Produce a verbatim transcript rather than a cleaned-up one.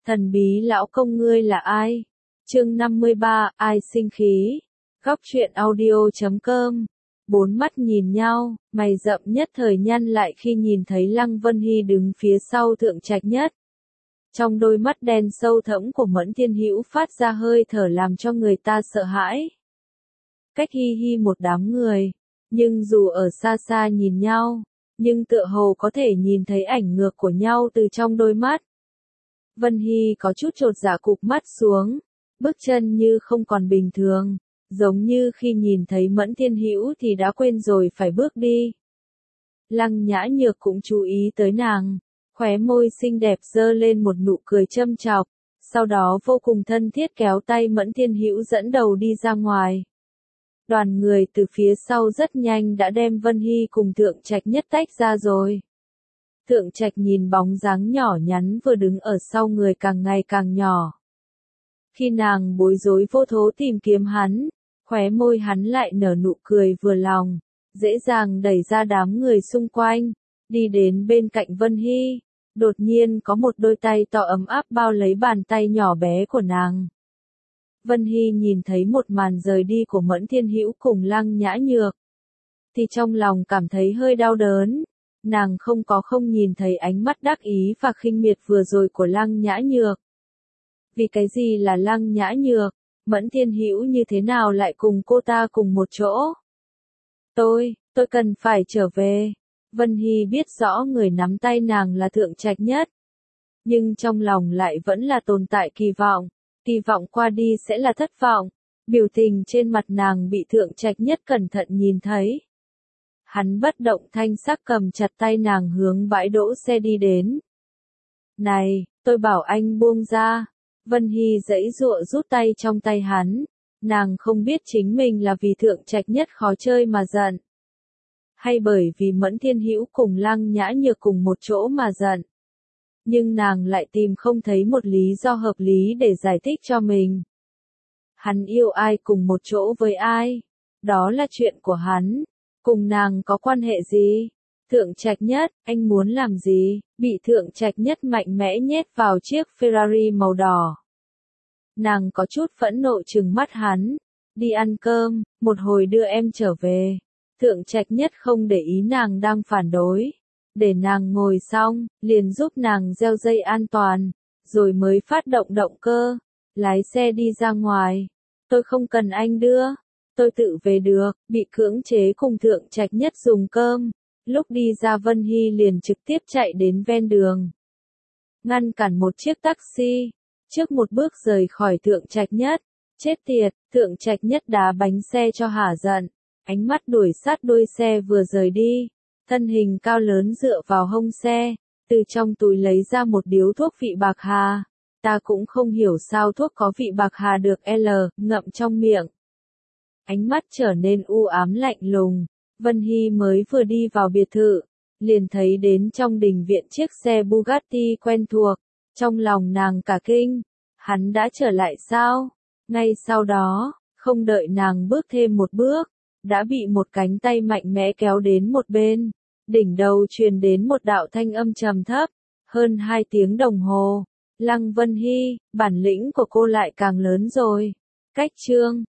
Thần bí lão công ngươi là ai? Chương năm mươi ba, ai sinh khí? Góc truyện audio chấm com. Bốn mắt nhìn nhau, mày rậm nhất thời nhăn lại khi nhìn thấy Lăng Vân Hy đứng phía sau Thượng Trạch Nhất. Trong đôi mắt đen sâu thẫm của Mẫn Thiên Hữu phát ra hơi thở làm cho người ta sợ hãi. Cách hi hi một đám người, nhưng dù ở xa xa nhìn nhau, nhưng tựa hồ có thể nhìn thấy ảnh ngược của nhau từ trong đôi mắt. Vân Hy có chút chột dạ cụp mắt xuống, bước chân như không còn bình thường, giống như khi nhìn thấy Mẫn Thiên Hữu thì đã quên rồi phải bước đi. Lăng Nhã Nhược cũng chú ý tới nàng, khóe môi xinh đẹp giơ lên một nụ cười châm chọc, sau đó vô cùng thân thiết kéo tay Mẫn Thiên Hữu dẫn đầu đi ra ngoài. Đoàn người từ phía sau rất nhanh đã đem Vân Hy cùng Thượng Trạch Nhất tách ra rồi. Thượng Trạch nhìn bóng dáng nhỏ nhắn vừa đứng ở sau người càng ngày càng nhỏ. Khi nàng bối rối vô thố tìm kiếm hắn, khóe môi hắn lại nở nụ cười vừa lòng, dễ dàng đẩy ra đám người xung quanh, đi đến bên cạnh Vân Hy. Đột nhiên có một đôi tay to ấm áp bao lấy bàn tay nhỏ bé của nàng. Vân Hy nhìn thấy một màn rời đi của Mẫn Thiên Hữu cùng Lăng Nhã Nhược, thì trong lòng cảm thấy hơi đau đớn. Nàng không có không nhìn thấy ánh mắt đắc ý và khinh miệt vừa rồi của Lăng Nhã Nhược. Vì cái gì là Lăng Nhã Nhược? Mẫn Thiên Hữu như thế nào lại cùng cô ta cùng một chỗ? Tôi, tôi cần phải trở về. Vân Hy biết rõ người nắm tay nàng là Thượng Trạch Nhất. Nhưng trong lòng lại vẫn là tồn tại kỳ vọng. Kỳ vọng qua đi sẽ là thất vọng. Biểu tình trên mặt nàng bị Thượng Trạch Nhất cẩn thận nhìn thấy. Hắn bất động thanh sắc cầm chặt tay nàng hướng bãi đỗ xe đi đến. Này, tôi bảo anh buông ra. Vân Hy giãy giụa rút tay trong tay hắn. Nàng không biết chính mình là vì Thượng Trạch Nhất khó chơi mà giận, hay bởi vì Mẫn Thiên Hữu cùng Lăng Nhã Nhược cùng một chỗ mà giận. Nhưng nàng lại tìm không thấy một lý do hợp lý để giải thích cho mình. Hắn yêu ai cùng một chỗ với ai, đó là chuyện của hắn, cùng nàng có quan hệ gì? Thượng Trạch Nhất, anh muốn làm gì? Bị Thượng Trạch Nhất mạnh mẽ nhét vào chiếc Ferrari màu đỏ. Nàng có chút phẫn nộ trừng mắt hắn. Đi ăn cơm, một hồi đưa em trở về. Thượng Trạch Nhất không để ý nàng đang phản đối. Để nàng ngồi xong, liền giúp nàng gieo dây an toàn, rồi mới phát động động cơ, lái xe đi ra ngoài. Tôi không cần anh đưa, tôi tự về được. Bị cưỡng chế cùng Thượng Trạch Nhất dùng cơm. Lúc đi ra Vân Hy liền trực tiếp chạy đến ven đường, ngăn cản một chiếc taxi, trước một bước rời khỏi Thượng Trạch Nhất. Chết tiệt, Thượng Trạch Nhất đá bánh xe cho hả giận, ánh mắt đuổi sát đuôi xe vừa rời đi, thân hình cao lớn dựa vào hông xe, từ trong túi lấy ra một điếu thuốc vị bạc hà. Ta cũng không hiểu sao thuốc có vị bạc hà được L, ngậm trong miệng. Ánh mắt trở nên u ám lạnh lùng. Vân Hy mới vừa đi vào biệt thự, liền thấy đến trong đình viện chiếc xe Bugatti quen thuộc, trong lòng nàng cả kinh, hắn đã trở lại sao? Ngay sau đó, không đợi nàng bước thêm một bước, đã bị một cánh tay mạnh mẽ kéo đến một bên, đỉnh đầu truyền đến một đạo thanh âm trầm thấp, hơn hai tiếng đồng hồ. Lăng Vân Hy, bản lĩnh của cô lại càng lớn rồi. Cách chương